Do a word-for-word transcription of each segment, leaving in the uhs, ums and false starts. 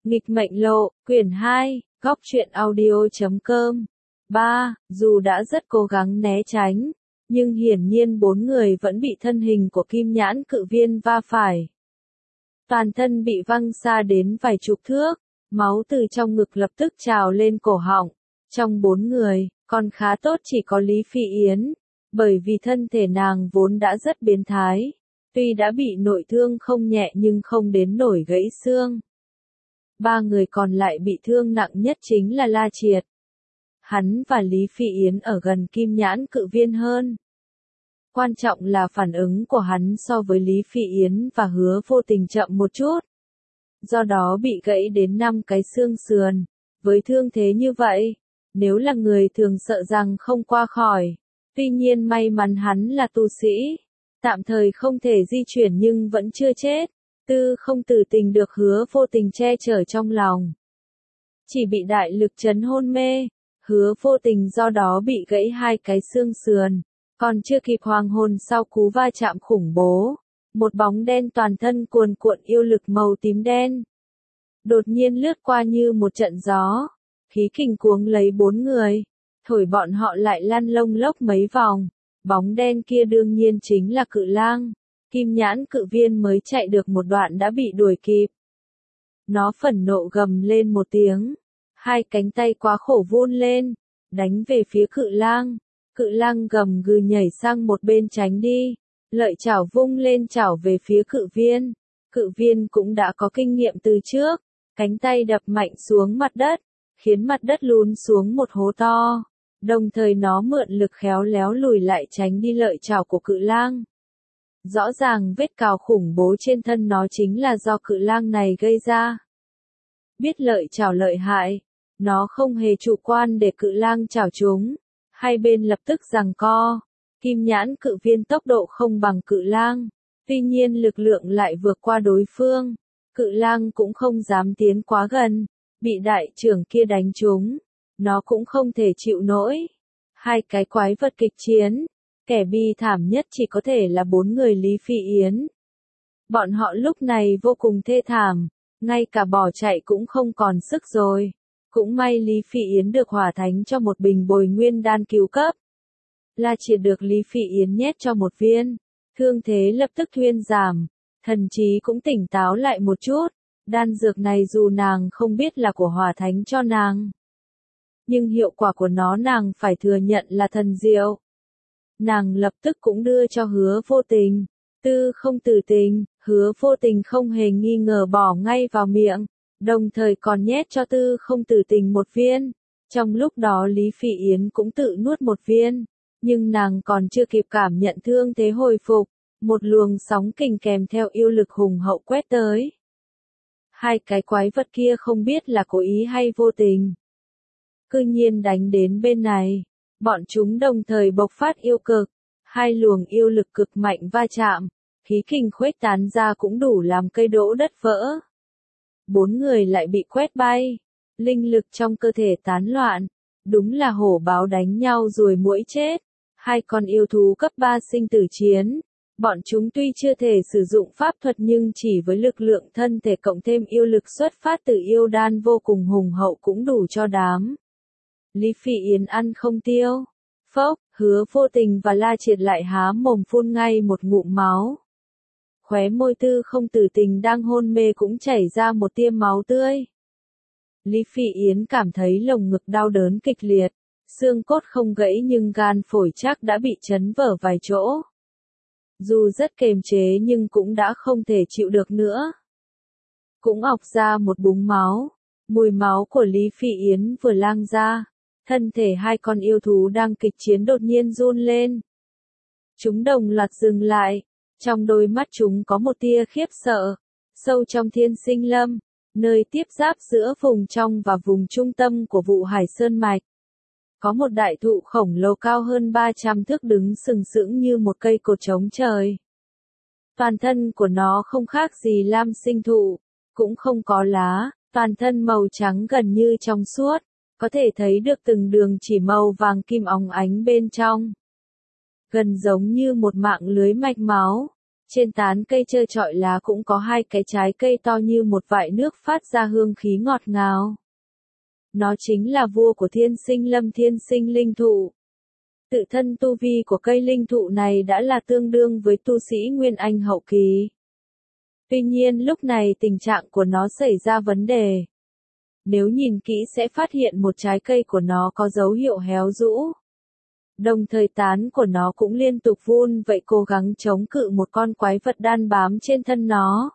Nghịch mệnh lộ, quyển hai, góc truyện audio chấm com. ba. Dù đã rất cố gắng né tránh, nhưng hiển nhiên bốn người vẫn bị thân hình của kim nhãn cự viên va phải. Toàn thân bị văng xa đến vài chục thước, máu từ trong ngực lập tức trào lên cổ họng. Trong bốn người, còn khá tốt chỉ có Lý Phi Yến, bởi vì thân thể nàng vốn đã rất biến thái. Tuy đã bị nội thương không nhẹ nhưng không đến nổi gãy xương. Ba người còn lại bị thương nặng nhất chính là La Triệt. Hắn và Lý Phi Yến ở gần kim nhãn cự viên hơn. Quan trọng là phản ứng của hắn so với Lý Phi Yến và Hứa Vô Tình chậm một chút. Do đó bị gãy đến năm cái xương sườn. Với thương thế như vậy, nếu là người thường sợ rằng không qua khỏi. Tuy nhiên may mắn hắn là tu sĩ. Tạm thời không thể di chuyển nhưng vẫn chưa chết. Tư không tử tình được Hứa Vô Tình che chở trong lòng. Chỉ bị đại lực chấn hôn mê. Hứa Vô Tình do đó bị gãy hai cái xương sườn. Còn chưa kịp hoàng hồn sau cú va chạm khủng bố. Một bóng đen toàn thân cuồn cuộn yêu lực màu tím đen. Đột nhiên lướt qua như một trận gió. Khí kình cuống lấy bốn người. Thổi bọn họ lại lăn lông lốc mấy vòng. Bóng đen kia đương nhiên chính là Cự Lang. Kim nhãn cự viên mới chạy được một đoạn đã bị đuổi kịp. Nó phẫn nộ gầm lên một tiếng. Hai cánh tay quá khổ vun lên. Đánh về phía Cự Lang. Cự Lang gầm gừ nhảy sang một bên tránh đi. Lợi chảo vung lên chảo về phía cự viên. Cự viên cũng đã có kinh nghiệm từ trước. Cánh tay đập mạnh xuống mặt đất. Khiến mặt đất lún xuống một hố to. Đồng thời nó mượn lực khéo léo lùi lại tránh đi lợi chảo của Cự Lang. Rõ ràng vết cào khủng bố trên thân nó chính là do Cự Lang này gây ra. Biết lợi chảo lợi hại, nó không hề chủ quan để Cự Lang chảo chúng. Hai bên lập tức giằng co. Kim nhãn cự viên tốc độ không bằng Cự Lang, tuy nhiên lực lượng lại vượt qua đối phương. Cự Lang cũng không dám tiến quá gần, bị đại trưởng kia đánh trúng, nó cũng không thể chịu nổi. Hai cái quái vật kịch chiến. Kẻ bi thảm nhất chỉ có thể là bốn người Lý Phi Yến. Bọn họ lúc này vô cùng thê thảm, ngay cả bỏ chạy cũng không còn sức rồi. Cũng may Lý Phi Yến được hỏa thánh cho một bình bồi nguyên đan cứu cấp. La Triệt được Lý Phi Yến nhét cho một viên, thương thế lập tức thuyên giảm, thần trí cũng tỉnh táo lại một chút. Đan dược này dù nàng không biết là của hỏa thánh cho nàng, nhưng hiệu quả của nó nàng phải thừa nhận là thần diệu. Nàng lập tức cũng đưa cho Hứa Vô Tình. Tư không tử tình, Hứa Vô Tình không hề nghi ngờ bỏ ngay vào miệng, đồng thời còn nhét cho Tư không tử tình một viên. Trong lúc đó Lý Phi Yến cũng tự nuốt một viên, nhưng nàng còn chưa kịp cảm nhận thương thế hồi phục, một luồng sóng kình kèm theo yêu lực hùng hậu quét tới. Hai cái quái vật kia không biết là cố ý hay vô tình, cư nhiên đánh đến bên này. Bọn chúng đồng thời bộc phát yêu cực, hai luồng yêu lực cực mạnh va chạm, khí kình khuếch tán ra cũng đủ làm cây đỗ đất vỡ. Bốn người lại bị quét bay, linh lực trong cơ thể tán loạn, đúng là hổ báo đánh nhau ruồi muỗi chết. Hai con yêu thú cấp ba sinh tử chiến, bọn chúng tuy chưa thể sử dụng pháp thuật nhưng chỉ với lực lượng thân thể cộng thêm yêu lực xuất phát từ yêu đan vô cùng hùng hậu cũng đủ cho đám Lý Phi Yến ăn không tiêu. Phốc, Hứa Vô Tình và La Triệt lại há mồm phun ngay một ngụm máu. Khóe môi Tư không tử tình đang hôn mê cũng chảy ra một tia máu tươi. Lý Phi Yến cảm thấy lồng ngực đau đớn kịch liệt, xương cốt không gãy nhưng gan phổi chắc đã bị chấn vỡ vài chỗ. Dù rất kềm chế nhưng cũng đã không thể chịu được nữa. Cũng ọc ra một búng máu, mùi máu của Lý Phi Yến vừa lang ra. Thân thể hai con yêu thú đang kịch chiến đột nhiên run lên. Chúng đồng loạt dừng lại, trong đôi mắt chúng có một tia khiếp sợ. Sâu trong Thiên Sinh Lâm, nơi tiếp giáp giữa vùng trong và vùng trung tâm của Vụ Hải Sơn Mạch, có một đại thụ khổng lồ cao hơn ba trăm thước đứng sừng sững như một cây cột trống trời. Toàn thân của nó không khác gì lam sinh thụ, cũng không có lá, toàn thân màu trắng gần như trong suốt. Có thể thấy được từng đường chỉ màu vàng kim óng ánh bên trong. Gần giống như một mạng lưới mạch máu. Trên tán cây trơ trọi lá cũng có hai cái trái cây to như một vại nước phát ra hương khí ngọt ngào. Nó chính là vua của thiên sinh lâm thiên sinh linh thụ. Tự thân tu vi của cây linh thụ này đã là tương đương với tu sĩ Nguyên Anh hậu kỳ. Tuy nhiên lúc này tình trạng của nó xảy ra vấn đề. Nếu nhìn kỹ sẽ phát hiện một trái cây của nó có dấu hiệu héo rũ. Đồng thời tán của nó cũng liên tục vun vậy cố gắng chống cự một con quái vật đan bám trên thân nó.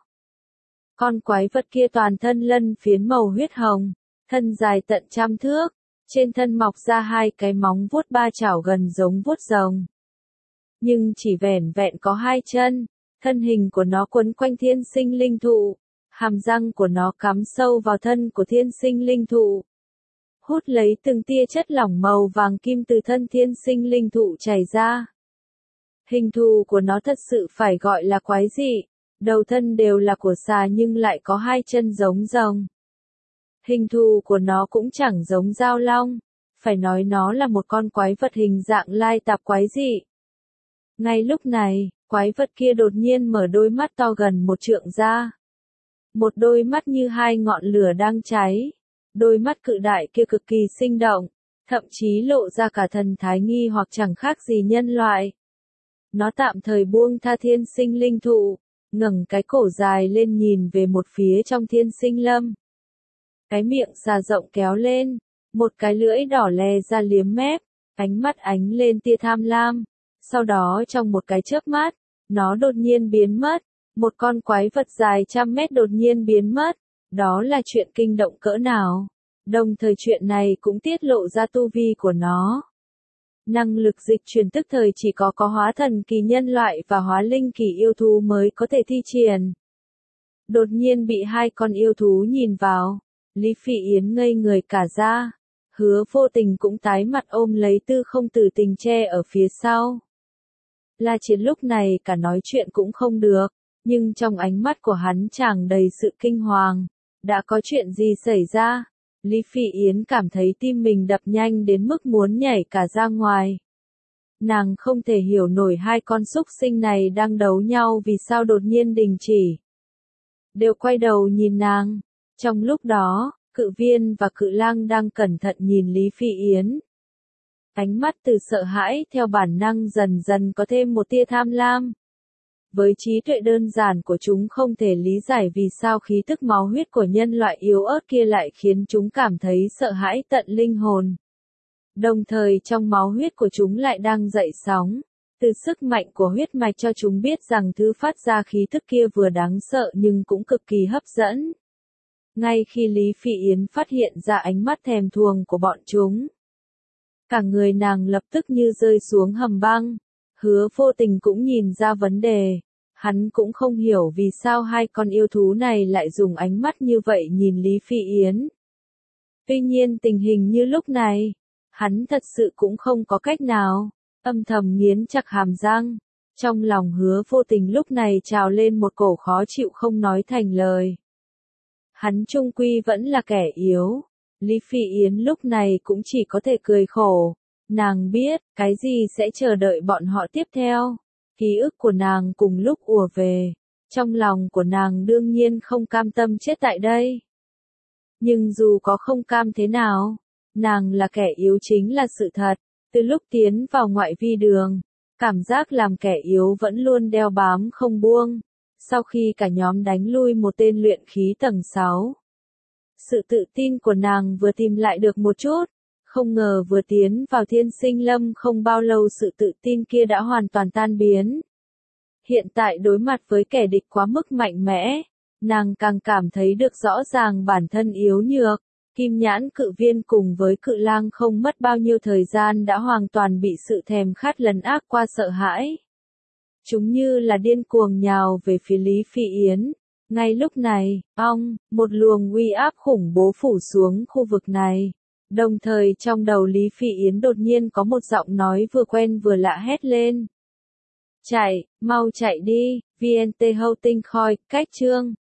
Con quái vật kia toàn thân lân phiến màu huyết hồng, thân dài tận trăm thước, trên thân mọc ra hai cái móng vuốt ba chảo gần giống vuốt rồng. Nhưng chỉ vẻn vẹn có hai chân, thân hình của nó quấn quanh thiên sinh linh thụ, hàm răng của nó cắm sâu vào thân của thiên sinh linh thụ. Hút lấy từng tia chất lỏng màu vàng kim từ thân thiên sinh linh thụ chảy ra. Hình thù của nó thật sự phải gọi là quái dị, đầu thân đều là của xà nhưng lại có hai chân giống rồng. Hình thù của nó cũng chẳng giống dao long, phải nói nó là một con quái vật hình dạng lai tạp quái dị. Ngay lúc này, quái vật kia đột nhiên mở đôi mắt to gần một trượng ra. Một đôi mắt như hai ngọn lửa đang cháy. Đôi mắt cự đại kia cực kỳ sinh động, thậm chí lộ ra cả thần thái nghi hoặc chẳng khác gì nhân loại. Nó tạm thời buông tha thiên sinh linh thụ, ngẩng cái cổ dài lên nhìn về một phía trong thiên sinh lâm. Cái miệng xà rộng kéo lên, một cái lưỡi đỏ lè ra liếm mép, ánh mắt ánh lên tia tham lam. Sau đó trong một cái chớp mắt, nó đột nhiên biến mất, một con quái vật dài trăm mét đột nhiên biến mất. Đó là chuyện kinh động cỡ nào. Đồng thời chuyện này cũng tiết lộ ra tu vi của nó. Năng lực dịch chuyển tức thời chỉ có có hóa thần kỳ nhân loại và hóa linh kỳ yêu thú mới có thể thi triển. Đột nhiên bị hai con yêu thú nhìn vào, Lý Phỉ Yến ngây người cả ra. Hứa Vô Tình cũng tái mặt ôm lấy Tư Không Tử Tình che ở phía sau. La Chiến lúc này cả nói chuyện cũng không được, nhưng trong ánh mắt của hắn tràn đầy sự kinh hoàng. Đã có chuyện gì xảy ra? Lý Phỉ Yến cảm thấy tim mình đập nhanh đến mức muốn nhảy cả ra ngoài. Nàng không thể hiểu nổi hai con súc sinh này đang đấu nhau vì sao đột nhiên đình chỉ. Đều quay đầu nhìn nàng. Trong lúc đó, Cự Viên và Cự Lang đang cẩn thận nhìn Lý Phỉ Yến. Ánh mắt từ sợ hãi theo bản năng dần dần có thêm một tia tham lam. Với trí tuệ đơn giản của chúng không thể lý giải vì sao khí tức máu huyết của nhân loại yếu ớt kia lại khiến chúng cảm thấy sợ hãi tận linh hồn. Đồng thời trong máu huyết của chúng lại đang dậy sóng, từ sức mạnh của huyết mạch cho chúng biết rằng thứ phát ra khí tức kia vừa đáng sợ nhưng cũng cực kỳ hấp dẫn. Ngay khi Lý Phỉ Yến phát hiện ra ánh mắt thèm thuồng của bọn chúng, cả người nàng lập tức như rơi xuống hầm băng. Hứa Vô Tình cũng nhìn ra vấn đề. Hắn cũng không hiểu vì sao hai con yêu thú này lại dùng ánh mắt như vậy nhìn Lý Phỉ Yến. Tuy nhiên tình hình như lúc này, hắn thật sự cũng không có cách nào, âm thầm nghiến chặt hàm răng. Trong lòng Hứa Vô Tình lúc này trào lên một cổ khó chịu không nói thành lời. Hắn chung quy vẫn là kẻ yếu. Lý Phỉ Yến lúc này cũng chỉ có thể cười khổ. Nàng biết, cái gì sẽ chờ đợi bọn họ tiếp theo. Ký ức của nàng cùng lúc ùa về. Trong lòng của nàng đương nhiên không cam tâm chết tại đây. Nhưng dù có không cam thế nào, nàng là kẻ yếu chính là sự thật. Từ lúc tiến vào ngoại vi đường, cảm giác làm kẻ yếu vẫn luôn đeo bám không buông. Sau khi cả nhóm đánh lui một tên luyện khí tầng sáu, sự tự tin của nàng vừa tìm lại được một chút. Không ngờ vừa tiến vào thiên sinh lâm không bao lâu sự tự tin kia đã hoàn toàn tan biến. Hiện tại đối mặt với kẻ địch quá mức mạnh mẽ, nàng càng cảm thấy được rõ ràng bản thân yếu nhược. Kim Nhãn Cự Viên cùng với Cự Lang không mất bao nhiêu thời gian đã hoàn toàn bị sự thèm khát lấn át qua sợ hãi. Chúng như là điên cuồng nhào về phía Lý Phỉ Yến. Ngay lúc này, ong, một luồng uy áp khủng bố phủ xuống khu vực này. Đồng thời trong đầu Lý Phỉ Yến đột nhiên có một giọng nói vừa quen vừa lạ hét lên. Chạy, mau chạy đi, vê en tê Hậu Tinh Khôi, cách chương.